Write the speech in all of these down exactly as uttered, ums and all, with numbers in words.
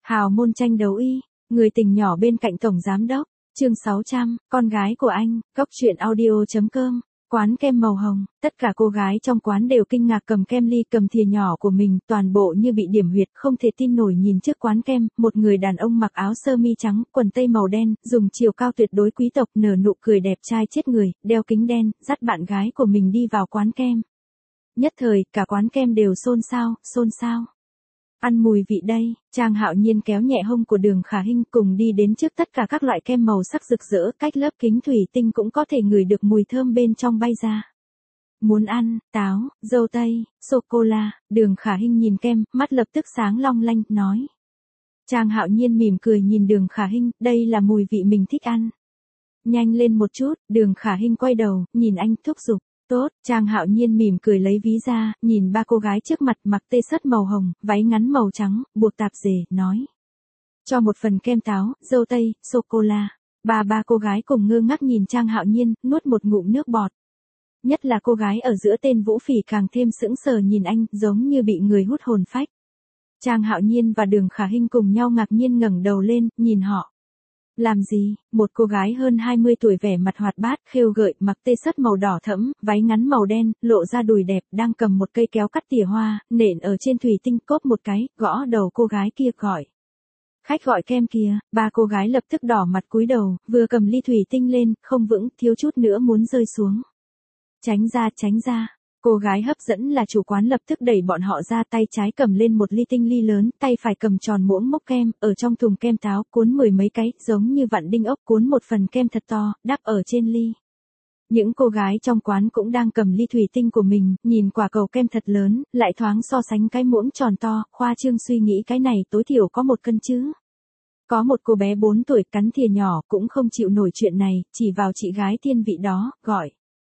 Hào môn tranh đấu y, người tình nhỏ bên cạnh tổng giám đốc, chương sáu trăm, con gái của anh, góc truyện audio chấm com, quán kem màu hồng, tất cả cô gái trong quán đều kinh ngạc cầm kem ly cầm thìa nhỏ của mình, toàn bộ như bị điểm huyệt, không thể tin nổi nhìn trước quán kem, một người đàn ông mặc áo sơ mi trắng, quần tây màu đen, dùng chiều cao tuyệt đối quý tộc, nở nụ cười đẹp trai chết người, đeo kính đen, dắt bạn gái của mình đi vào quán kem. Nhất thời, cả quán kem đều xôn xao, xôn xao. Ăn mùi vị đây, Trang Hạo Nhiên kéo nhẹ hông của Đường Khả Hinh cùng đi đến trước tất cả các loại kem màu sắc rực rỡ, cách lớp kính thủy tinh cũng có thể ngửi được mùi thơm bên trong bay ra. Muốn ăn, táo, dâu tây, sô-cô-la, Đường Khả Hinh nhìn kem, mắt lập tức sáng long lanh, nói. Trang Hạo Nhiên mỉm cười nhìn Đường Khả Hinh, đây là mùi vị mình thích ăn. Nhanh lên một chút, Đường Khả Hinh quay đầu, nhìn anh thúc giục. Tốt, Trang Hạo Nhiên mỉm cười lấy ví ra, nhìn ba cô gái trước mặt mặc tê sất màu hồng, váy ngắn màu trắng, buộc tạp dề, nói. Cho một phần kem táo, dâu tây, sô-cô-la. Ba ba cô gái cùng ngơ ngác nhìn Trang Hạo Nhiên, nuốt một ngụm nước bọt. Nhất là cô gái ở giữa tên Vũ Phỉ càng thêm sững sờ nhìn anh, giống như bị người hút hồn phách. Trang Hạo Nhiên và Đường Khả Hinh cùng nhau ngạc nhiên ngẩng đầu lên, nhìn họ. Làm gì? Một cô gái hơn hai mươi tuổi vẻ mặt hoạt bát, khêu gợi, mặc tê sất màu đỏ thẫm, váy ngắn màu đen, lộ ra đùi đẹp, đang cầm một cây kéo cắt tỉa hoa, nện ở trên thủy tinh, cốp một cái, gõ đầu cô gái kia gọi. Khách gọi kem kìa, ba cô gái lập tức đỏ mặt cúi đầu, vừa cầm ly thủy tinh lên, không vững, thiếu chút nữa muốn rơi xuống. Tránh ra, tránh ra. Cô gái hấp dẫn là chủ quán lập tức đẩy bọn họ ra, tay trái cầm lên một ly tinh ly lớn, tay phải cầm tròn muỗng mốc kem, ở trong thùng kem táo, cuốn mười mấy cái, giống như vặn đinh ốc, cuốn một phần kem thật to, đắp ở trên ly. Những cô gái trong quán cũng đang cầm ly thủy tinh của mình, nhìn quả cầu kem thật lớn, lại thoáng so sánh cái muỗng tròn to, khoa trương suy nghĩ cái này tối thiểu có một cân chứ. Có một cô bé bốn tuổi cắn thìa nhỏ cũng không chịu nổi chuyện này, chỉ vào chị gái thiên vị đó, gọi.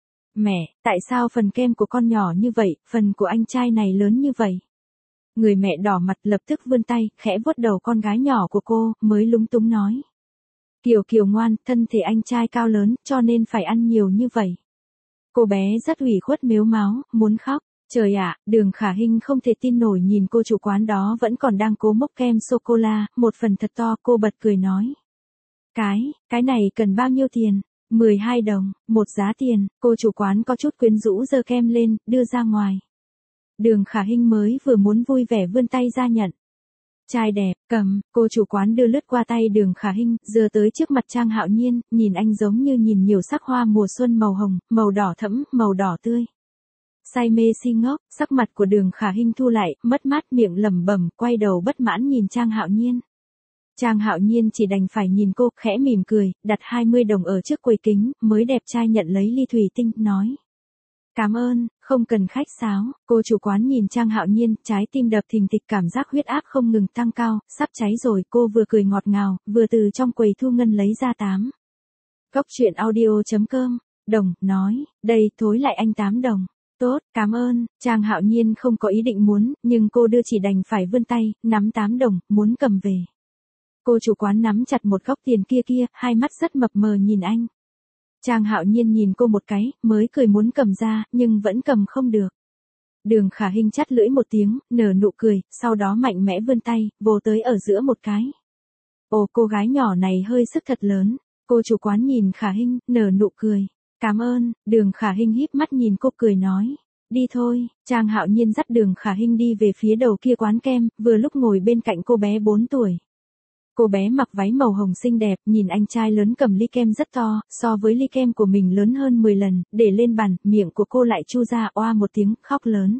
Mẹ, tại sao phần kem của con nhỏ như vậy, phần của anh trai này lớn như vậy? Người mẹ đỏ mặt lập tức vươn tay, khẽ vuốt đầu con gái nhỏ của cô, mới lúng túng nói. Kiều Kiều ngoan, thân thể anh trai cao lớn, cho nên phải ăn nhiều như vậy. Cô bé rất ủy khuất mếu máo, muốn khóc. Trời ạ, Đường Khả Hinh không thể tin nổi nhìn cô chủ quán đó vẫn còn đang cố mốc kem sô-cô-la, một phần thật to, cô bật cười nói. Cái, cái này cần bao nhiêu tiền? mười hai đồng, một giá tiền, cô chủ quán có chút quyến rũ giơ kem lên, đưa ra ngoài. Đường Khả Hinh mới vừa muốn vui vẻ vươn tay ra nhận. Trai đẹp, cầm, cô chủ quán đưa lướt qua tay Đường Khả Hinh, giơ tới trước mặt Trang Hạo Nhiên, nhìn anh giống như nhìn nhiều sắc hoa mùa xuân màu hồng, màu đỏ thẫm, màu đỏ tươi. Say mê si ngốc, sắc mặt của Đường Khả Hinh thu lại, mất mát miệng lẩm bẩm, quay đầu bất mãn nhìn Trang Hạo Nhiên. Trang Hạo Nhiên chỉ đành phải nhìn cô, khẽ mỉm cười, đặt hai mươi đồng ở trước quầy kính, mới đẹp trai nhận lấy ly thủy tinh, nói. Cảm ơn, không cần khách sáo, cô chủ quán nhìn Trang Hạo Nhiên, trái tim đập thình thịch cảm giác huyết áp không ngừng tăng cao, sắp cháy rồi, cô vừa cười ngọt ngào, vừa từ trong quầy thu ngân lấy ra tám. Góc truyện audio chấm com, đồng, nói, đây, thối lại anh tám đồng. Tốt, cảm ơn, Trang Hạo Nhiên không có ý định muốn, nhưng cô đưa chỉ đành phải vươn tay, nắm tám đồng, muốn cầm về. Cô chủ quán nắm chặt một góc tiền kia kia, hai mắt rất mập mờ nhìn anh. Trang Hạo Nhiên nhìn cô một cái, mới cười muốn cầm ra, nhưng vẫn cầm không được. Đường Khả Hinh chắt lưỡi một tiếng, nở nụ cười, sau đó mạnh mẽ vươn tay, vồ tới ở giữa một cái. Ồ, cô gái nhỏ này hơi sức thật lớn. Cô chủ quán nhìn Khả Hinh, nở nụ cười. Cảm ơn, Đường Khả Hinh híp mắt nhìn cô cười nói. Đi thôi, Trang Hạo Nhiên dắt Đường Khả Hinh đi về phía đầu kia quán kem, vừa lúc ngồi bên cạnh cô bé bốn tuổi. Cô bé mặc váy màu hồng xinh đẹp, nhìn anh trai lớn cầm ly kem rất to, so với ly kem của mình lớn hơn mười lần, để lên bàn, miệng của cô lại chu ra oa một tiếng, khóc lớn.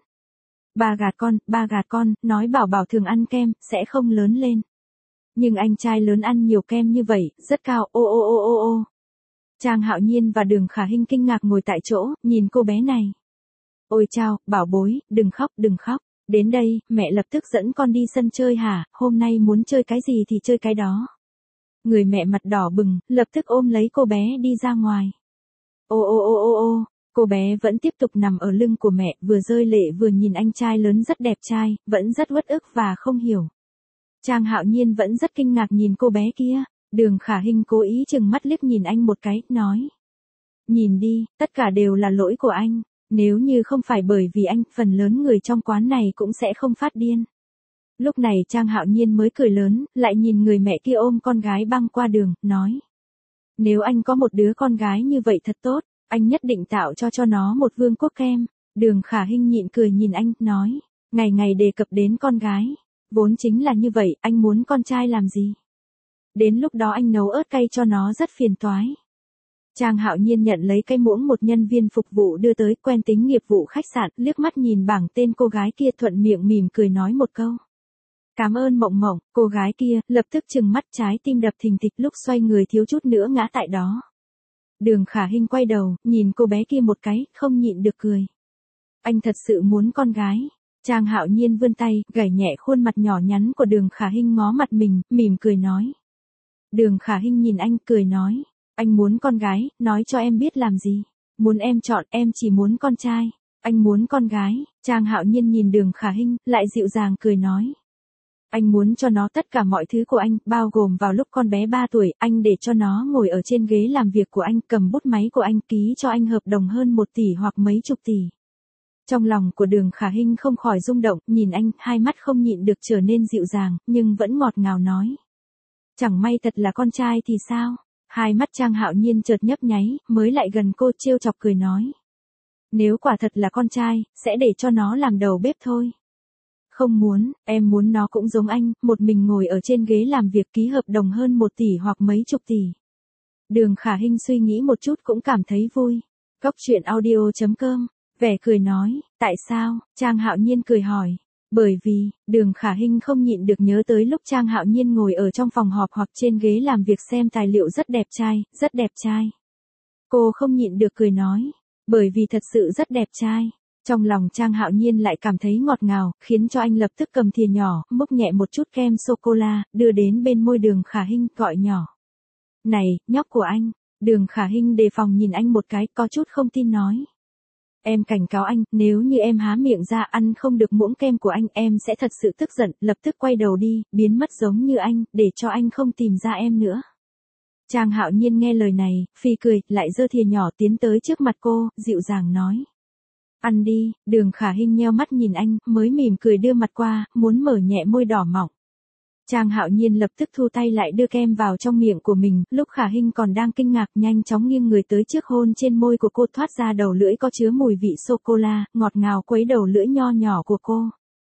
Ba gạt con, ba gạt con, nói bảo bảo thường ăn kem, sẽ không lớn lên. Nhưng anh trai lớn ăn nhiều kem như vậy, rất cao, ô ô ô ô ô. Trang Hạo Nhiên và Đường Khả Hinh kinh ngạc ngồi tại chỗ, nhìn cô bé này. Ôi chao, bảo bối, đừng khóc, đừng khóc. Đến đây, mẹ lập tức dẫn con đi sân chơi hả, hôm nay muốn chơi cái gì thì chơi cái đó. Người mẹ mặt đỏ bừng, lập tức ôm lấy cô bé đi ra ngoài. Ô ô ô ô ô, cô bé vẫn tiếp tục nằm ở lưng của mẹ, vừa rơi lệ vừa nhìn anh trai lớn rất đẹp trai, vẫn rất uất ức và không hiểu. Trang Hạo Nhiên vẫn rất kinh ngạc nhìn cô bé kia, Đường Khả Hinh cố ý chừng mắt liếc nhìn anh một cái, nói. Nhìn đi, tất cả đều là lỗi của anh. Nếu như không phải bởi vì anh, phần lớn người trong quán này cũng sẽ không phát điên. Lúc này Trang Hạo Nhiên mới cười lớn, lại nhìn người mẹ kia ôm con gái băng qua đường, nói. Nếu anh có một đứa con gái như vậy thật tốt, anh nhất định tạo cho cho nó một vương quốc kem. Đường Khả Hinh nhịn cười nhìn anh, nói. Ngày ngày đề cập đến con gái. Vốn chính là như vậy, anh muốn con trai làm gì? Đến lúc đó anh nấu ớt cay cho nó rất phiền toái. Trang Hạo Nhiên nhận lấy cái muỗng một nhân viên phục vụ đưa tới, quen tính nghiệp vụ khách sạn, liếc mắt nhìn bảng tên cô gái kia, thuận miệng mỉm cười nói một câu. Cảm ơn Mộng Mộng. Cô gái kia lập tức trừng mắt, trái tim đập thình thịch, lúc xoay người thiếu chút nữa ngã tại đó. Đường Khả Hinh quay đầu, nhìn cô bé kia một cái, không nhịn được cười. Anh thật sự muốn con gái. Trang Hạo Nhiên vươn tay, gảy nhẹ khuôn mặt nhỏ nhắn của Đường Khả Hinh ngó mặt mình, mỉm cười nói. Đường Khả Hinh nhìn anh, cười nói. Anh muốn con gái, nói cho em biết làm gì. Muốn em chọn, em chỉ muốn con trai. Anh muốn con gái. Trang Hạo Nhiên nhìn Đường Khả Hinh, lại dịu dàng cười nói. Anh muốn cho nó tất cả mọi thứ của anh, bao gồm vào lúc con bé ba tuổi, anh để cho nó ngồi ở trên ghế làm việc của anh, cầm bút máy của anh, ký cho anh hợp đồng hơn một tỷ hoặc mấy chục tỷ. Trong lòng của Đường Khả Hinh không khỏi rung động, nhìn anh, hai mắt không nhịn được trở nên dịu dàng, nhưng vẫn ngọt ngào nói. Chẳng may thật là con trai thì sao? Hai mắt Trang Hạo Nhiên chợt nhấp nháy, mới lại gần cô trêu chọc cười nói. Nếu quả thật là con trai, sẽ để cho nó làm đầu bếp thôi. Không muốn, em muốn nó cũng giống anh, một mình ngồi ở trên ghế làm việc, ký hợp đồng hơn một tỷ hoặc mấy chục tỷ. Đường Khả Hinh suy nghĩ một chút cũng cảm thấy vui. Góc truyện audio chấm com, vẻ cười nói, tại sao? Trang Hạo Nhiên cười hỏi. Bởi vì, Đường Khả Hinh không nhịn được nhớ tới lúc Trang Hạo Nhiên ngồi ở trong phòng họp hoặc trên ghế làm việc xem tài liệu, rất đẹp trai, rất đẹp trai. Cô không nhịn được cười nói, bởi vì thật sự rất đẹp trai. Trong lòng Trang Hạo Nhiên lại cảm thấy ngọt ngào, khiến cho anh lập tức cầm thìa nhỏ, múc nhẹ một chút kem sô-cô-la, đưa đến bên môi Đường Khả Hinh, gọi nhỏ. Này, nhóc của anh. Đường Khả Hinh đề phòng nhìn anh một cái, có chút không tin nói. Em cảnh cáo anh, nếu như em há miệng ra ăn không được muỗng kem của anh, em sẽ thật sự tức giận, lập tức quay đầu đi, biến mất giống như anh, để cho anh không tìm ra em nữa. Trang Hạo Nhiên nghe lời này, phì cười, lại giơ thìa nhỏ tiến tới trước mặt cô, dịu dàng nói. Ăn đi. Đường Khả Hinh nheo mắt nhìn anh, mới mỉm cười đưa mặt qua, muốn mở nhẹ môi đỏ mọng. Trang Hạo Nhiên lập tức thu tay lại, đưa kem vào trong miệng của mình, lúc Khả Hinh còn đang kinh ngạc, nhanh chóng nghiêng người tới trước, hôn trên môi của cô, thoát ra đầu lưỡi có chứa mùi vị sô-cô-la, ngọt ngào quấy đầu lưỡi nho nhỏ của cô.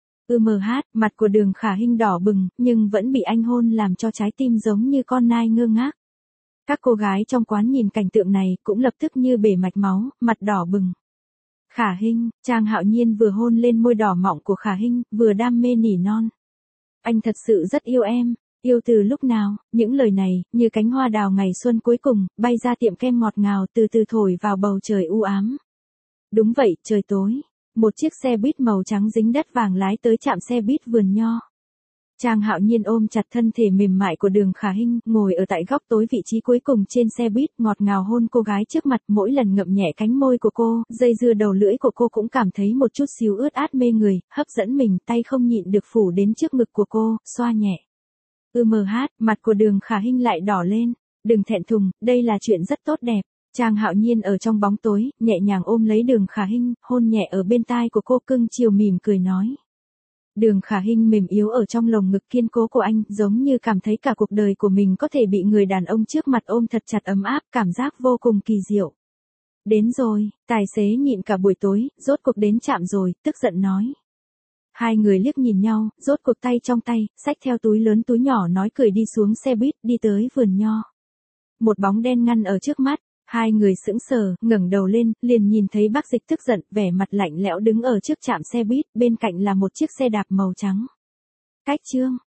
Ư mờ hát, mặt của Đường Khả Hinh đỏ bừng, nhưng vẫn bị anh hôn làm cho trái tim giống như con nai ngơ ngác. Các cô gái trong quán nhìn cảnh tượng này, cũng lập tức như bể mạch máu, mặt đỏ bừng. Khả Hinh. Trang Hạo Nhiên vừa hôn lên môi đỏ mọng của Khả Hinh, vừa đam mê nỉ non. Anh thật sự rất yêu em. Yêu từ lúc nào? Những lời này, như cánh hoa đào ngày xuân cuối cùng, bay ra tiệm kem ngọt ngào, từ từ thổi vào bầu trời u ám. Đúng vậy, trời tối. Một chiếc xe buýt màu trắng dính đất vàng lái tới trạm xe buýt vườn nho. Trang Hạo Nhiên ôm chặt thân thể mềm mại của Đường Khả Hinh, ngồi ở tại góc tối vị trí cuối cùng trên xe buýt, ngọt ngào hôn cô gái trước mặt, mỗi lần ngậm nhẹ cánh môi của cô, dây dưa đầu lưỡi của cô cũng cảm thấy một chút xíu ướt át mê người, hấp dẫn mình, tay không nhịn được phủ đến trước ngực của cô, xoa nhẹ. Ư mờ hát, mặt của Đường Khả Hinh lại đỏ lên. Đừng thẹn thùng, đây là chuyện rất tốt đẹp. Trang Hạo Nhiên ở trong bóng tối, nhẹ nhàng ôm lấy Đường Khả Hinh, hôn nhẹ ở bên tai của cô, cưng chiều mỉm cười nói. Đường Khả Hinh mềm yếu ở trong lồng ngực kiên cố của anh, giống như cảm thấy cả cuộc đời của mình có thể bị người đàn ông trước mặt ôm thật chặt, ấm áp, cảm giác vô cùng kỳ diệu. Đến rồi. Tài xế nhịn cả buổi tối, rốt cuộc đến trạm rồi, tức giận nói. Hai người liếc nhìn nhau, rốt cuộc tay trong tay, xách theo túi lớn túi nhỏ, nói cười đi xuống xe buýt, đi tới vườn nho. Một bóng đen ngăn ở trước mắt. Hai người sững sờ, ngẩng đầu lên, liền nhìn thấy bác Dịch tức giận, vẻ mặt lạnh lẽo đứng ở trước trạm xe buýt, bên cạnh là một chiếc xe đạp màu trắng. Cách chương.